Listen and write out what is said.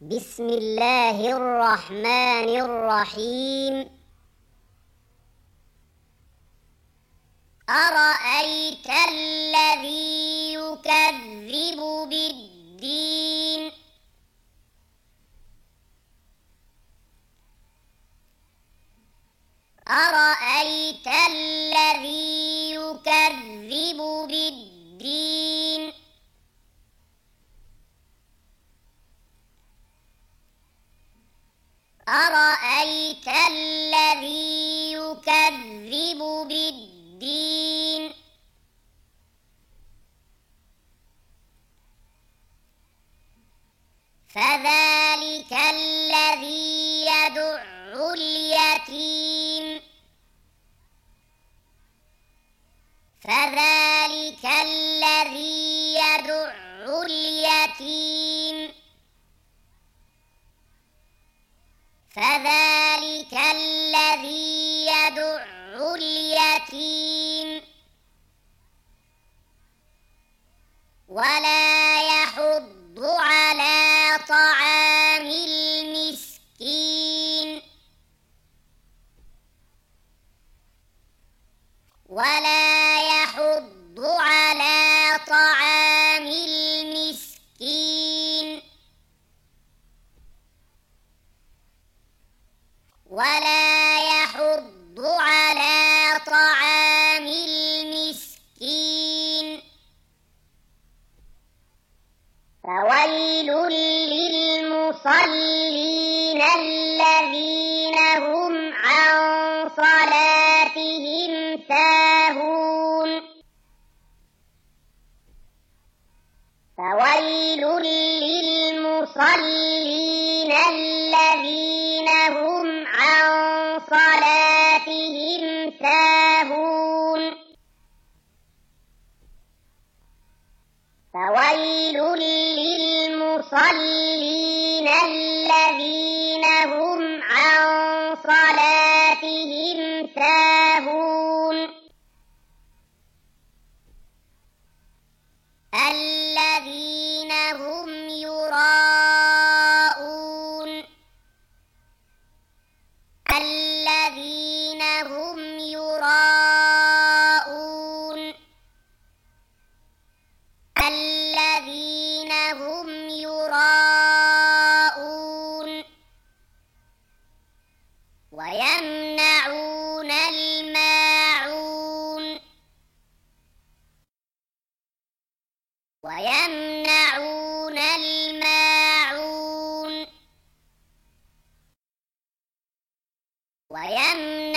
بسم الله الرحمن الرحيم. أرأيت الذي يكذب بالدين أرأيت الذي يكذب بالدين أرأيت الذي يكذب بالدين فذلك الذي يدع اليتيم فذلك الذي يدع اليتيم فذلك الذي يدع اليتيم ولا يحض على طعام المسكين ولا يحض على طعام المسكين ولا يحض على طعام المسكين فويل للمصلين الذين هم عن صلاتهم ساهون فويل للمصلين الذين هم عن صلاتهم ساهون فويل للمصلين الذين هم عن صلاتهم ساهون الذين هم يراءون الذين هم يراءون الذين هم يراءون ويمنعون الماعون ويمنعون الماعون